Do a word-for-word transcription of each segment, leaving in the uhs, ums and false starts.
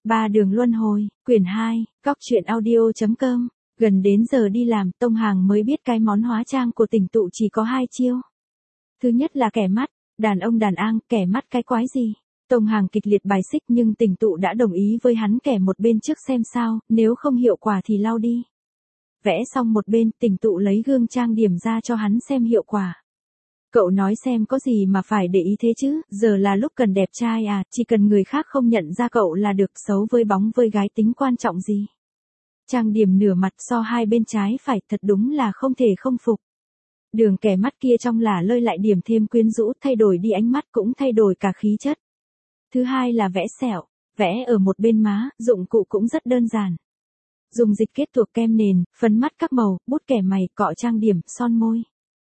Ba đường luân hồi, quyển hai, góc truyện audio.com. Gần đến giờ đi làm, Tông Hàng mới biết cái món hóa trang của Tỉnh Tụ chỉ có hai chiêu. Thứ nhất là kẻ mắt, đàn ông đàn an, kẻ mắt cái quái gì. Tông Hàng kịch liệt bài xích nhưng Tỉnh Tụ đã đồng ý với hắn kẻ một bên trước xem sao, nếu không hiệu quả thì lau đi. Vẽ xong một bên, Tỉnh Tụ lấy gương trang điểm ra cho hắn xem hiệu quả. Cậu nói xem có gì mà phải để ý thế chứ, giờ là lúc cần đẹp trai à, chỉ cần người khác không nhận ra cậu là được, xấu với bóng với gái tính quan trọng gì. Trang điểm nửa mặt so hai bên trái phải, thật đúng là không thể không phục. Đường kẻ mắt kia trong là lơi lại điểm thêm quyến rũ, thay đổi đi ánh mắt cũng thay đổi cả khí chất. Thứ hai là vẽ sẹo, vẽ ở một bên má, dụng cụ cũng rất đơn giản. Dùng dịch kết thuộc kem nền, phấn mắt các màu, bút kẻ mày, cọ trang điểm, son môi.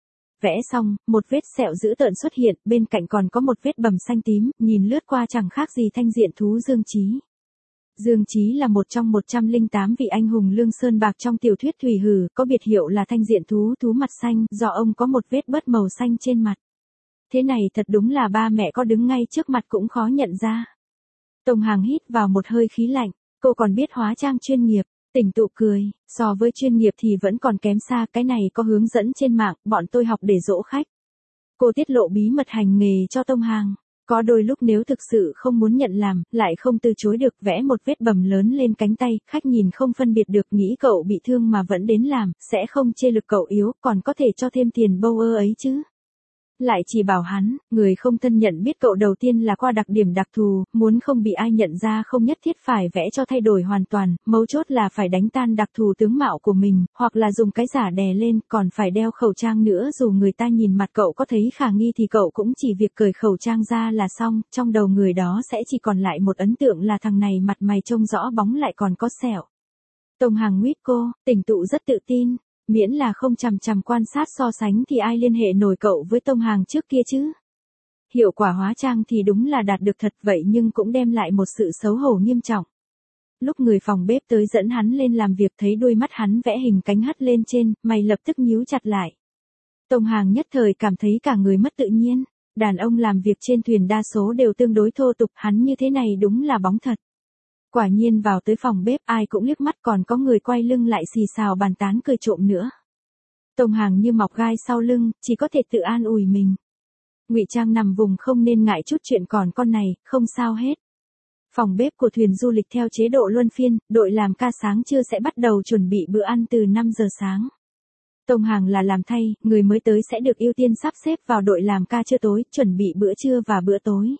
Vẽ xong, một vết sẹo dữ tợn xuất hiện, bên cạnh còn có một vết bầm xanh tím, nhìn lướt qua chẳng khác gì thanh diện thú Dương Chí. Dương Chí là một trong một trăm lẻ tám vị anh hùng Lương Sơn Bạc trong tiểu thuyết Thủy Hử, có biệt hiệu là thanh diện thú thú mặt xanh, do ông có một vết bớt màu xanh trên mặt. Thế này thật đúng là ba mẹ có đứng ngay trước mặt cũng khó nhận ra. Tông Hàng hít vào một hơi khí lạnh, cô còn biết hóa trang chuyên nghiệp. Tỉnh Tụ cười, so với chuyên nghiệp thì vẫn còn kém xa, cái này có hướng dẫn trên mạng, bọn tôi học để dỗ khách. Cô tiết lộ bí mật hành nghề cho Tông Hàng. Có đôi lúc nếu thực sự không muốn nhận làm, lại không từ chối được, vẽ một vết bầm lớn lên cánh tay, khách nhìn không phân biệt được, nghĩ cậu bị thương mà vẫn đến làm, sẽ không chê lực cậu yếu, còn có thể cho thêm tiền bâu ơ ấy chứ. Lại chỉ bảo hắn, người không thân nhận biết cậu đầu tiên là qua đặc điểm đặc thù, muốn không bị ai nhận ra không nhất thiết phải vẽ cho thay đổi hoàn toàn, mấu chốt là phải đánh tan đặc thù tướng mạo của mình, hoặc là dùng cái giả đè lên, còn phải đeo khẩu trang nữa, dù người ta nhìn mặt cậu có thấy khả nghi thì cậu cũng chỉ việc cởi khẩu trang ra là xong, trong đầu người đó sẽ chỉ còn lại một ấn tượng là thằng này mặt mày trông rõ bóng lại còn có sẹo. Tông Hàng nguyết cô, Tỉnh Tụ rất tự tin. Miễn là không chằm chằm quan sát so sánh thì ai liên hệ nổi cậu với Tông Hàng trước kia chứ. Hiệu quả hóa trang thì đúng là đạt được thật vậy nhưng cũng đem lại một sự xấu hổ nghiêm trọng. Lúc người phòng bếp tới dẫn hắn lên làm việc thấy đôi mắt hắn vẽ hình cánh hất lên trên, mày lập tức nhíu chặt lại. Tông Hàng nhất thời cảm thấy cả người mất tự nhiên. Đàn ông làm việc trên thuyền đa số đều tương đối thô tục, hắn như thế này đúng là bóng thật. Quả nhiên vào tới phòng bếp ai cũng liếc mắt, còn có người quay lưng lại xì xào bàn tán cười trộm nữa. Tông Hàng như mọc gai sau lưng, chỉ có thể tự an ủi mình. Ngụy trang nằm vùng không nên ngại chút chuyện còn con này, không sao hết. Phòng bếp của thuyền du lịch theo chế độ luân phiên, đội làm ca sáng trưa sẽ bắt đầu chuẩn bị bữa ăn từ năm giờ sáng. Tông Hàng là làm thay, người mới tới sẽ được ưu tiên sắp xếp vào đội làm ca trưa tối, chuẩn bị bữa trưa và bữa tối.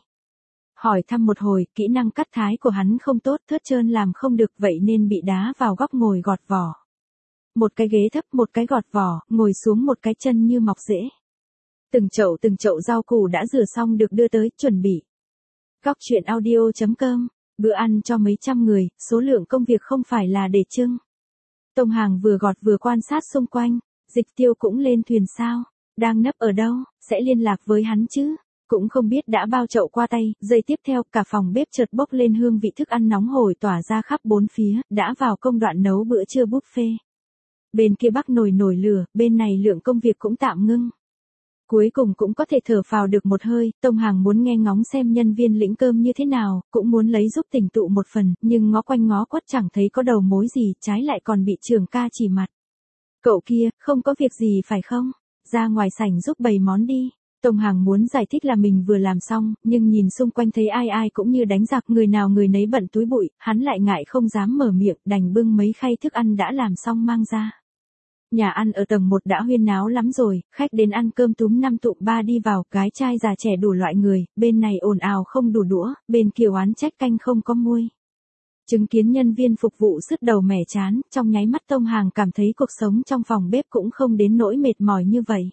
Hỏi thăm một hồi, kỹ năng cắt thái của hắn không tốt, thớt trơn làm không được, vậy nên bị đá vào góc ngồi gọt vỏ. Một cái ghế thấp, một cái gọt vỏ, ngồi xuống một cái chân như mọc rễ. Từng chậu từng chậu rau củ đã rửa xong được đưa tới, chuẩn bị. Góc truyện audio.com, bữa ăn cho mấy trăm người, số lượng công việc không phải là để trưng. Tông Hàng vừa gọt vừa quan sát xung quanh, Dịch Tiêu cũng lên thuyền sao, đang nấp ở đâu, sẽ liên lạc với hắn chứ. Cũng không biết đã bao chậu qua tay, giây tiếp theo cả phòng bếp chợt bốc lên hương vị thức ăn nóng hổi tỏa ra khắp bốn phía, đã vào công đoạn nấu bữa trưa buffet. Bên kia bắc nồi nổi lửa, bên này lượng công việc cũng tạm ngưng. Cuối cùng cũng có thể thở phào được một hơi, Tông Hàng muốn nghe ngóng xem nhân viên lĩnh cơm như thế nào, cũng muốn lấy giúp Tỉnh Tụ một phần, nhưng ngó quanh ngó quất chẳng thấy có đầu mối gì, trái lại còn bị trưởng ca chỉ mặt. Cậu kia, không có việc gì phải không? Ra ngoài sảnh giúp bày món đi. Tông Hàng muốn giải thích là mình vừa làm xong, nhưng nhìn xung quanh thấy ai ai cũng như đánh giặc, người nào người nấy bận túi bụi, hắn lại ngại không dám mở miệng, đành bưng mấy khay thức ăn đã làm xong mang ra. Nhà ăn ở tầng một đã huyên náo lắm rồi, khách đến ăn cơm túm năm tụm ba đi vào, gái trai già trẻ đủ loại người, bên này ồn ào không đủ đũa, bên kia oán trách canh không có muôi. Chứng kiến nhân viên phục vụ sứt đầu mẻ chán, trong nháy mắt Tông Hàng cảm thấy cuộc sống trong phòng bếp cũng không đến nỗi mệt mỏi như vậy.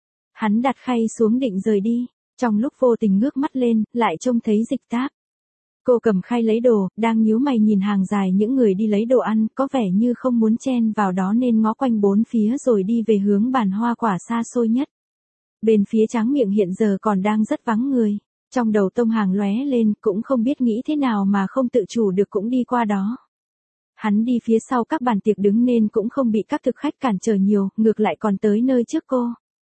Hắn đặt khay xuống định rời đi, trong lúc vô tình ngước mắt lên, lại trông thấy Dịch Táp. Cô cầm khay lấy đồ, đang nhíu mày nhìn hàng dài những người đi lấy đồ ăn, có vẻ như không muốn chen vào đó nên ngó quanh bốn phía rồi đi về hướng bàn hoa quả xa xôi nhất. Bên phía tráng miệng hiện giờ còn đang rất vắng người. Trong đầu Tông Hàng lóe lên, cũng không biết nghĩ thế nào mà không tự chủ được cũng đi qua đó. Hắn đi phía sau các bàn tiệc đứng nên cũng không bị các thực khách cản trở nhiều, ngược lại còn tới nơi trước cô.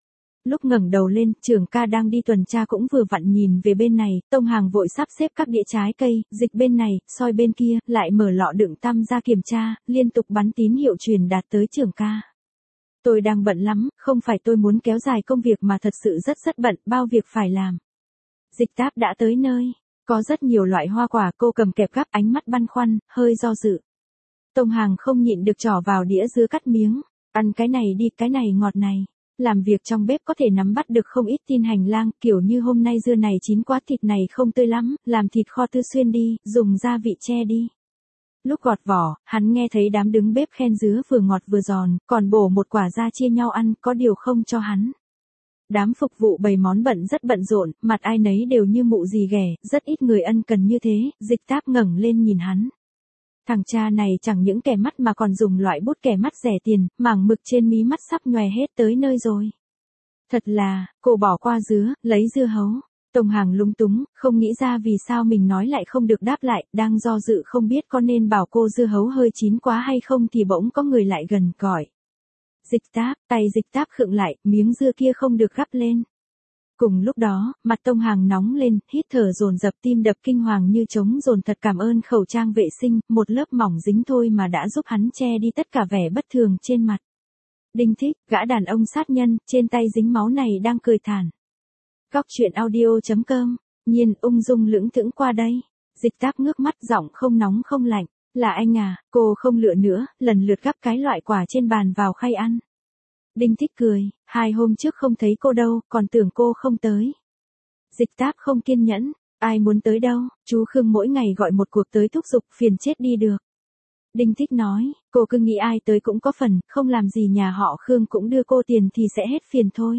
Lúc ngẩng đầu lên, trưởng ca đang đi tuần tra cũng vừa vặn nhìn về bên này, Tông Hàng vội sắp xếp các đĩa trái cây, dịch bên này, soi bên kia, lại mở lọ đựng tăm ra kiểm tra, liên tục bắn tín hiệu truyền đạt tới trưởng ca. Tôi đang bận lắm, không phải tôi muốn kéo dài công việc mà thật sự rất rất bận, bao việc phải làm. Dịch Táp đã tới nơi, có rất nhiều loại hoa quả, cô cầm kẹp gắp, ánh mắt băn khoăn, hơi do dự. Tông Hàng không nhịn được trỏ vào đĩa dứa cắt miếng, ăn cái này đi, cái này ngọt này. Làm việc trong bếp có thể nắm bắt được không ít tin hành lang, kiểu như hôm nay dưa này chín quá, thịt này không tươi lắm, làm thịt kho tư xuyên đi, dùng gia vị che đi. Lúc gọt vỏ, hắn nghe thấy đám đứng bếp khen dứa vừa ngọt vừa giòn, còn bổ một quả ra chia nhau ăn, có điều không cho hắn. Đám phục vụ bày món bận rất bận rộn, mặt ai nấy đều như mụ gì ghẻ, rất ít người ân cần như thế, Dịch Táp ngẩng lên nhìn hắn. Thằng cha này chẳng những kẻ mắt mà còn dùng loại bút kẻ mắt rẻ tiền, mảng mực trên mí mắt sắp nhòe hết tới nơi rồi. Thật là, cô bỏ qua dứa, lấy dưa hấu. Tông Hàng lúng túng, không nghĩ ra vì sao mình nói lại không được đáp lại, đang do dự không biết có nên bảo cô dưa hấu hơi chín quá hay không thì bỗng có người lại gần gọi. Dịch Táp, tay Dịch Táp khựng lại, miếng dưa kia không được gắp lên. Cùng lúc đó, mặt Tông Hàng nóng lên, hít thở dồn dập, tim đập kinh hoàng như trống dồn. Thật cảm ơn khẩu trang vệ sinh, một lớp mỏng dính thôi mà đã giúp hắn che đi tất cả vẻ bất thường trên mặt. Đinh Thích, gã đàn ông sát nhân, trên tay dính máu này đang cười thản. Góc truyện audio chấm com, Nhiên ung dung lững thững qua đây. Dịch Táp ngước mắt, giọng không nóng không lạnh. Là anh à, cô không lựa nữa, lần lượt gắp cái loại quả trên bàn vào khay ăn. Đinh Thích cười, hai hôm trước không thấy cô đâu, còn tưởng cô không tới. Dịch Táp không kiên nhẫn, ai muốn tới đâu, chú Khương mỗi ngày gọi một cuộc tới thúc giục, phiền chết đi được. Đinh Thích nói, cô cứ nghĩ ai tới cũng có phần, không làm gì nhà họ Khương cũng đưa cô tiền thì sẽ hết phiền thôi.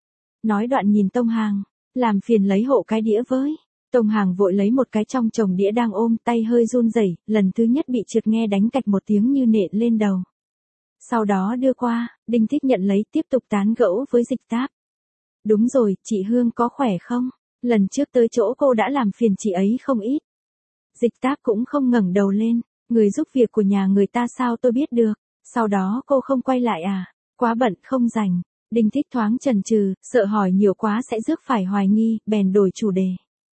Nói đoạn nhìn Tông Hàng, làm phiền lấy hộ cái đĩa với. Tông Hàng vội lấy một cái trong chồng đĩa đang ôm, tay hơi run rẩy, lần thứ nhất bị trượt nghe đánh cạch một tiếng như nện lên đầu. Sau đó đưa qua, Đinh Thích nhận lấy, tiếp tục tán gẫu với Dịch Táp. Đúng rồi, chị Hương có khỏe không? Lần trước tới chỗ cô đã làm phiền chị ấy không ít. Dịch Táp cũng không ngẩng đầu lên, người giúp việc của nhà người ta sao tôi biết được, sau đó cô không quay lại à, quá bận không rảnh. Đinh Thích thoáng chần chừ, sợ hỏi nhiều quá sẽ rước phải hoài nghi, bèn đổi chủ đề.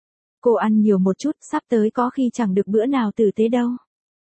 Cô ăn nhiều một chút, sắp tới có khi chẳng được bữa nào tử tế đâu.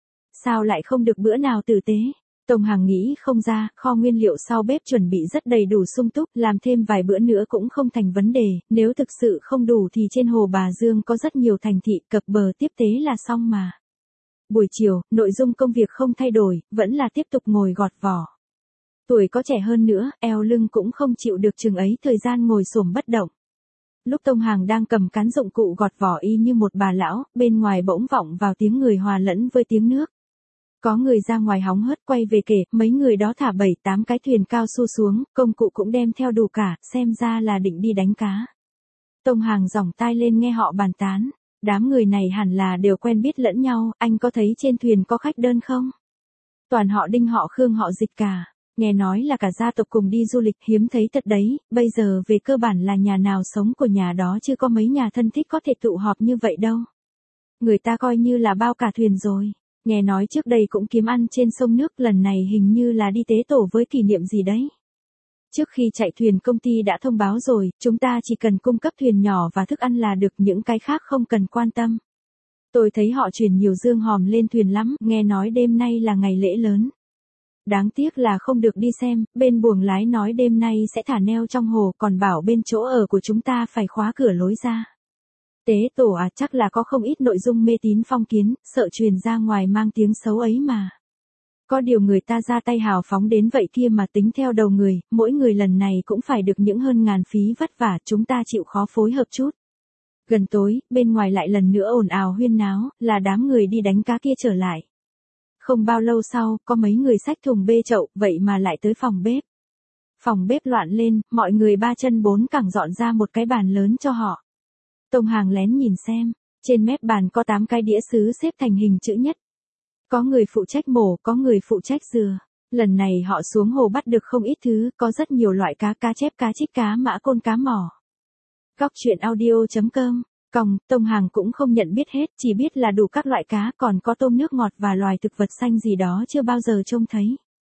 Sao lại không được bữa nào tử tế? Tông Hàng nghĩ không ra, kho nguyên liệu sau bếp chuẩn bị rất đầy đủ sung túc, làm thêm vài bữa nữa cũng không thành vấn đề, nếu thực sự không đủ thì trên hồ Bà Dương có rất nhiều thành thị, cập bờ tiếp tế là xong mà. Buổi chiều, nội dung công việc không thay đổi, vẫn là tiếp tục ngồi gọt vỏ. Tuổi có trẻ hơn nữa, eo lưng cũng không chịu được chừng ấy thời gian ngồi xổm bất động. Lúc Tông Hàng đang cầm cán dụng cụ gọt vỏ y như một bà lão, bên ngoài bỗng vọng vào tiếng người hòa lẫn với tiếng nước. Có người ra ngoài hóng hớt quay về kể, mấy người đó thả bảy tám cái thuyền cao su xuống, công cụ cũng đem theo đủ cả, xem ra là định đi đánh cá. Tông Hàng giỏng tai lên nghe họ bàn tán, đám người này hẳn là đều quen biết lẫn nhau, anh có thấy trên thuyền có khách đơn không? Toàn họ Đinh họ Khương họ Dịch cả, nghe nói là cả gia tộc cùng đi du lịch, hiếm thấy thật đấy, bây giờ về cơ bản là nhà nào sống của nhà đó chứ có mấy nhà thân thích có thể tụ họp như vậy đâu. Người ta coi như là bao cả thuyền rồi. Nghe nói trước đây cũng kiếm ăn trên sông nước, lần này hình như là đi tế tổ với kỷ niệm gì đấy. Trước khi chạy thuyền công ty đã thông báo rồi, chúng ta chỉ cần cung cấp thuyền nhỏ và thức ăn là được, những cái khác không cần quan tâm. Tôi thấy họ chuyển nhiều dương hòm lên thuyền lắm, nghe nói đêm nay là ngày lễ lớn. Đáng tiếc là không được đi xem, bên buồng lái nói đêm nay sẽ thả neo trong hồ, còn bảo bên chỗ ở của chúng ta phải khóa cửa lối ra. Tế tổ à, chắc là có không ít nội dung mê tín phong kiến, sợ truyền ra ngoài mang tiếng xấu ấy mà. Có điều người ta ra tay hào phóng đến vậy kia mà tính theo đầu người, mỗi người lần này cũng phải được những hơn ngàn phí vất vả, chúng ta chịu khó phối hợp chút. Gần tối, bên ngoài lại lần nữa ồn ào huyên náo, là đám người đi đánh cá kia trở lại. Không bao lâu sau, có mấy người xách thùng bê chậu, vậy mà lại tới phòng bếp. Phòng bếp loạn lên, mọi người ba chân bốn cẳng dọn ra một cái bàn lớn cho họ. Tông Hàng lén nhìn xem, trên mép bàn có tám cái đĩa sứ xếp thành hình chữ nhất. Có người phụ trách mổ, có người phụ trách dừa. Lần này họ xuống hồ bắt được không ít thứ, có rất nhiều loại cá, cá chép, cá trích, cá mã côn, cá mỏ. Góc truyện audio chấm com, còng, Tông Hàng cũng không nhận biết hết, chỉ biết là đủ các loại cá, còn có tôm nước ngọt và loài thực vật xanh gì đó chưa bao giờ trông thấy.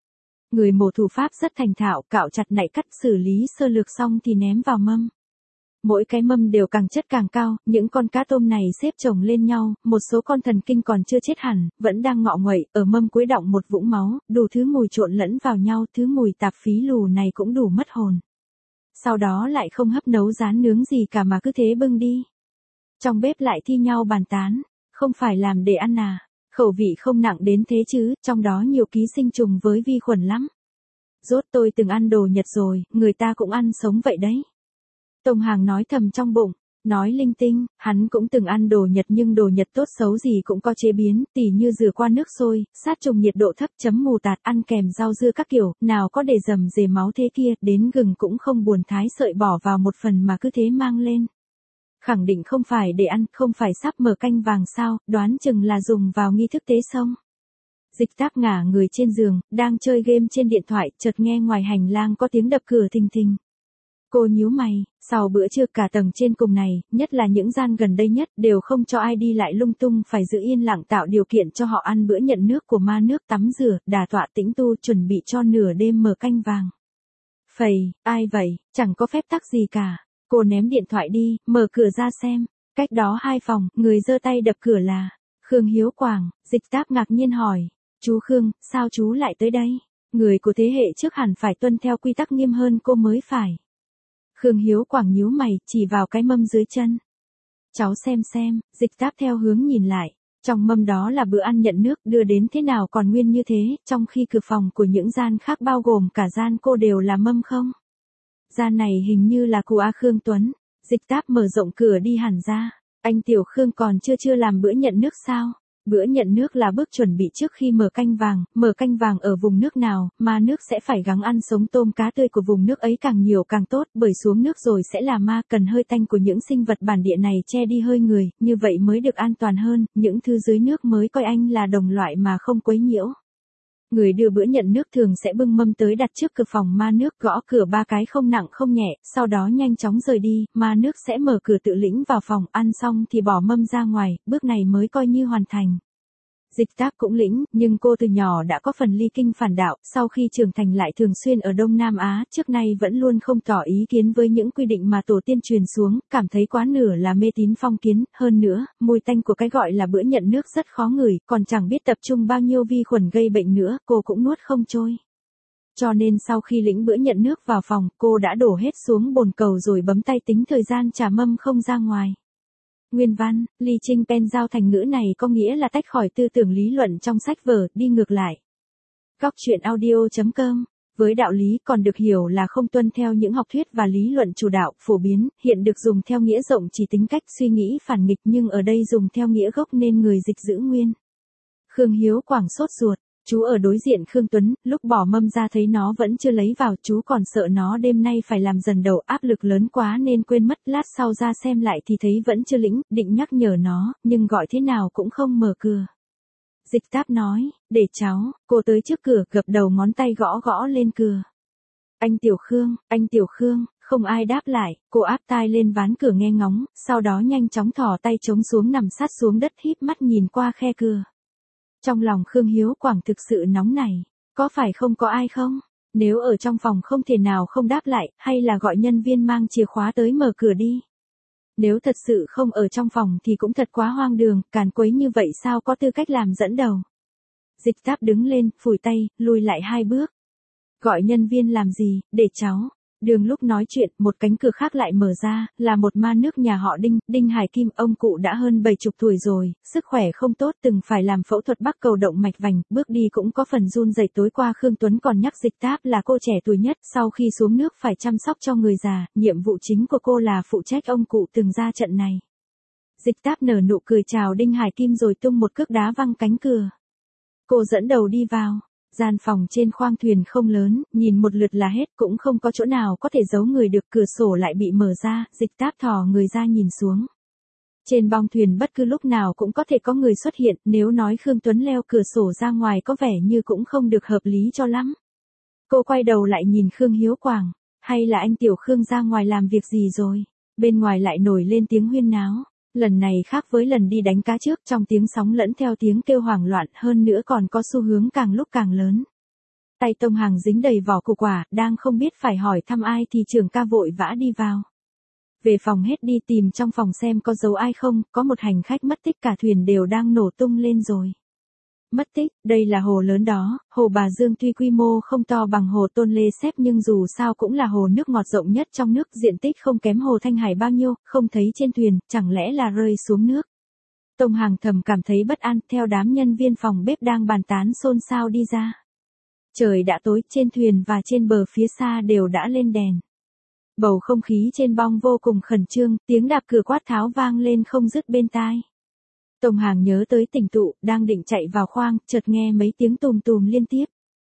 Người mổ thủ pháp rất thành thạo, cạo chặt nạy cắt xử lý sơ lược xong thì ném vào mâm. Mỗi cái mâm đều càng chất càng cao, những con cá tôm này xếp chồng lên nhau, một số con thần kinh còn chưa chết hẳn, vẫn đang ngọ nguậy, ở mâm cuối đọng một vũng máu, đủ thứ mùi trộn lẫn vào nhau, thứ mùi tạp phí lù này cũng đủ mất hồn. Sau đó lại không hấp nấu rán nướng gì cả mà cứ thế bưng đi. Trong bếp lại thi nhau bàn tán, không phải làm để ăn à, khẩu vị không nặng đến thế chứ, trong đó nhiều ký sinh trùng với vi khuẩn lắm. Rốt tôi từng ăn đồ Nhật rồi, người ta cũng ăn sống vậy đấy. Tông Hàng nói thầm trong bụng, nói linh tinh, hắn cũng từng ăn đồ Nhật nhưng đồ Nhật tốt xấu gì cũng có chế biến, tỉ như rửa qua nước sôi, sát trùng nhiệt độ thấp chấm mù tạt ăn kèm rau dưa các kiểu, nào có để dầm dề máu thế kia, đến gừng cũng không buồn thái sợi bỏ vào một phần mà cứ thế mang lên. Khẳng định không phải để ăn, không phải sắp mở canh vàng sao, đoán chừng là dùng vào nghi thức tế xong. Dịch Táp ngả người trên giường, đang chơi game trên điện thoại, chợt nghe ngoài hành lang có tiếng đập cửa thình thình. Cô nhíu mày, sau bữa trưa cả tầng trên cùng này, nhất là những gian gần đây nhất, đều không cho ai đi lại lung tung, phải giữ yên lặng tạo điều kiện cho họ ăn bữa nhận nước của ma nước tắm rửa, đà tọa tĩnh tu chuẩn bị cho nửa đêm mở canh vàng. Phầy, ai vậy, chẳng có phép tắc gì cả. Cô ném điện thoại đi, mở cửa ra xem. Cách đó hai phòng, người giơ tay đập cửa là Khương Hiếu Quảng. Dịch Táp ngạc nhiên hỏi, chú Khương, sao chú lại tới đây? Người của thế hệ trước hẳn phải tuân theo quy tắc nghiêm hơn cô mới phải. Khương Hiếu Quảng nhíu mày, chỉ vào cái mâm dưới chân. Cháu xem xem, Dịch Táp theo hướng nhìn lại. Trong mâm đó là bữa ăn nhận nước đưa đến thế nào còn nguyên như thế, trong khi cửa phòng của những gian khác bao gồm cả gian cô đều là mâm không? Gian này hình như là của A Khương Tuấn. Dịch Táp mở rộng cửa đi hẳn ra. Anh Tiểu Khương còn chưa chưa làm bữa nhận nước sao? Bữa nhận nước là bước chuẩn bị trước khi mở canh vàng, mở canh vàng ở vùng nước nào, ma nước sẽ phải gắng ăn sống tôm cá tươi của vùng nước ấy càng nhiều càng tốt, bởi xuống nước rồi sẽ là ma, cần hơi tanh của những sinh vật bản địa này che đi hơi người, như vậy mới được an toàn hơn, những thứ dưới nước mới coi anh là đồng loại mà không quấy nhiễu. Người đưa bữa nhận nước thường sẽ bưng mâm tới đặt trước cửa phòng ma nước, gõ cửa ba cái không nặng không nhẹ, sau đó nhanh chóng rời đi, ma nước sẽ mở cửa tự lĩnh vào phòng, ăn xong thì bỏ mâm ra ngoài, bước này mới coi như hoàn thành. Dịch Táp cũng lĩnh, nhưng cô từ nhỏ đã có phần ly kinh phản đạo, sau khi trưởng thành lại thường xuyên ở Đông Nam Á, trước nay vẫn luôn không tỏ ý kiến với những quy định mà tổ tiên truyền xuống, cảm thấy quá nửa là mê tín phong kiến, hơn nữa, mùi tanh của cái gọi là bữa nhận nước rất khó ngửi, còn chẳng biết tập trung bao nhiêu vi khuẩn gây bệnh nữa, cô cũng nuốt không trôi. Cho nên sau khi lĩnh bữa nhận nước vào phòng, cô đã đổ hết xuống bồn cầu rồi bấm tay tính thời gian trả mâm không ra ngoài. Nguyên văn, Ly Trinh Pen giao thành ngữ này có nghĩa là tách khỏi tư tưởng lý luận trong sách vở, đi ngược lại. Góc truyện audio chấm com. Với đạo lý còn được hiểu là không tuân theo những học thuyết và lý luận chủ đạo, phổ biến, hiện được dùng theo nghĩa rộng chỉ tính cách suy nghĩ phản nghịch nhưng ở đây dùng theo nghĩa gốc nên người dịch giữ nguyên. Khương Hiếu Quảng sốt ruột. Chú ở đối diện Khương Tuấn, lúc bỏ mâm ra thấy nó vẫn chưa lấy vào, chú còn sợ nó đêm nay phải làm dần đầu, áp lực lớn quá nên quên mất, lát sau ra xem lại thì thấy vẫn chưa lĩnh, định nhắc nhở nó, nhưng gọi thế nào cũng không mở cửa. Dịch Táp nói, để cháu, cô tới trước cửa, gập đầu ngón tay gõ gõ lên cửa. Anh Tiểu Khương, anh Tiểu Khương, không ai đáp lại, cô áp tai lên ván cửa nghe ngóng, sau đó nhanh chóng thò tay chống xuống nằm sát xuống đất híp mắt nhìn qua khe cửa. Trong lòng Khương Hiếu Quảng thực sự nóng nảy, có phải không có ai không? Nếu ở trong phòng không thể nào không đáp lại, hay là gọi nhân viên mang chìa khóa tới mở cửa đi. Nếu thật sự không ở trong phòng thì cũng thật quá hoang đường, càn quấy như vậy sao có tư cách làm dẫn đầu. Dịch Táp đứng lên, phủi tay, lùi lại hai bước. Gọi nhân viên làm gì, để cháu. Đường lúc nói chuyện, một cánh cửa khác lại mở ra, là một ma nước nhà họ Đinh, Đinh Hải Kim, ông cụ đã hơn bảy chục tuổi rồi, sức khỏe không tốt, từng phải làm phẫu thuật bắc cầu động mạch vành, bước đi cũng có phần run rẩy. Tối qua Khương Tuấn còn nhắc Dịch Táp là cô trẻ tuổi nhất, sau khi xuống nước phải chăm sóc cho người già, nhiệm vụ chính của cô là phụ trách ông cụ từng ra trận này. Dịch Táp nở nụ cười chào Đinh Hải Kim rồi tung một cước đá văng cánh cửa. Cô dẫn đầu đi vào. Gian phòng trên khoang thuyền không lớn, nhìn một lượt là hết, cũng không có chỗ nào có thể giấu người được, cửa sổ lại bị mở ra, Dịch Táp thò người ra nhìn xuống. Trên bong thuyền bất cứ lúc nào cũng có thể có người xuất hiện, nếu nói Khương Tuấn leo cửa sổ ra ngoài có vẻ như cũng không được hợp lý cho lắm. Cô quay đầu lại nhìn Khương Hiếu Quảng, hay là anh Tiểu Khương ra ngoài làm việc gì rồi? Bên ngoài lại nổi lên tiếng huyên náo. Lần này khác với lần đi đánh cá trước, trong tiếng sóng lẫn theo tiếng kêu hoảng loạn, hơn nữa còn có xu hướng càng lúc càng lớn. Tay Tông Hằng dính đầy vỏ củ quả, đang không biết phải hỏi thăm ai thì trưởng ca vội vã đi vào. Về phòng hết đi tìm trong phòng xem có dấu ai không, có một hành khách mất tích, cả thuyền đều đang nổ tung lên rồi. Mất tích, đây là hồ lớn đó, hồ Bà Dương tuy quy mô không to bằng hồ Tôn Lê Sép nhưng dù sao cũng là hồ nước ngọt rộng nhất trong nước, diện tích không kém hồ Thanh Hải bao nhiêu, không thấy trên thuyền, chẳng lẽ là rơi xuống nước. Tông Hằng thầm cảm thấy bất an, theo đám nhân viên phòng bếp đang bàn tán xôn xao đi ra. Trời đã tối, trên thuyền và trên bờ phía xa đều đã lên đèn. Bầu không khí trên bong vô cùng khẩn trương, tiếng đạp cửa quát tháo vang lên không dứt bên tai. Tông Hằng nhớ tới Tỉnh Tụ, đang định chạy vào khoang, chợt nghe mấy tiếng tùm tùm liên tiếp.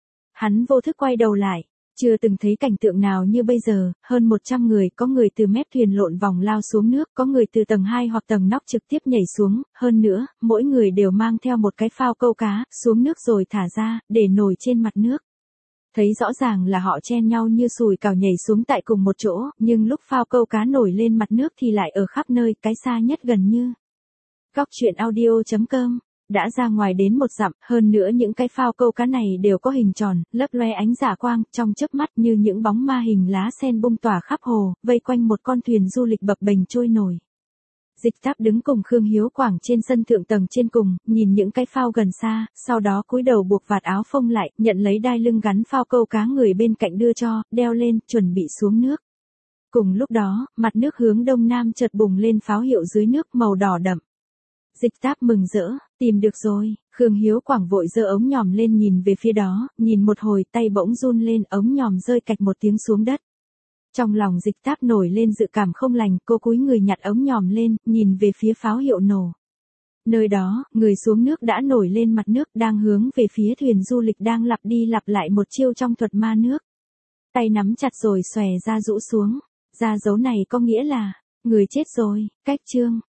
Hắn vô thức quay đầu lại, chưa từng thấy cảnh tượng nào như bây giờ, hơn một trăm người, có người từ mép thuyền lộn vòng lao xuống nước, có người từ tầng hai hoặc tầng nóc trực tiếp nhảy xuống, hơn nữa, mỗi người đều mang theo một cái phao câu cá, xuống nước rồi thả ra, để nổi trên mặt nước. Thấy rõ ràng là họ chen nhau như sùi cào nhảy xuống tại cùng một chỗ, nhưng lúc phao câu cá nổi lên mặt nước thì lại ở khắp nơi, cái xa nhất gần như. Góc truyện audio chấm com đã ra ngoài đến một dặm, hơn nữa những cái phao câu cá này đều có hình tròn, lấp loe ánh dạ quang, trong chớp mắt như những bóng ma hình lá sen bung tỏa khắp hồ, vây quanh một con thuyền du lịch bập bềnh trôi nổi. Dịch Tháp đứng cùng Khương Hiếu Quảng trên sân thượng tầng trên cùng, nhìn những cái phao gần xa, sau đó cúi đầu buộc vạt áo phông lại, nhận lấy đai lưng gắn phao câu cá người bên cạnh đưa cho, đeo lên, chuẩn bị xuống nước. Cùng lúc đó, mặt nước hướng đông nam chợt bùng lên pháo hiệu dưới nước màu đỏ đậm. Dịch Tháp mừng rỡ, tìm được rồi, Khương Hiếu Quảng vội giơ ống nhòm lên nhìn về phía đó, nhìn một hồi tay bỗng run lên, ống nhòm rơi cạch một tiếng xuống đất. Trong lòng Dịch Tháp nổi lên dự cảm không lành, cô cúi người nhặt ống nhòm lên, nhìn về phía pháo hiệu nổ. Nơi đó, người xuống nước đã nổi lên mặt nước, đang hướng về phía thuyền du lịch đang lặp đi lặp lại một chiêu trong thuật ma nước. Tay nắm chặt rồi xòe ra rũ xuống, ra dấu này có nghĩa là, người chết rồi, cách chương.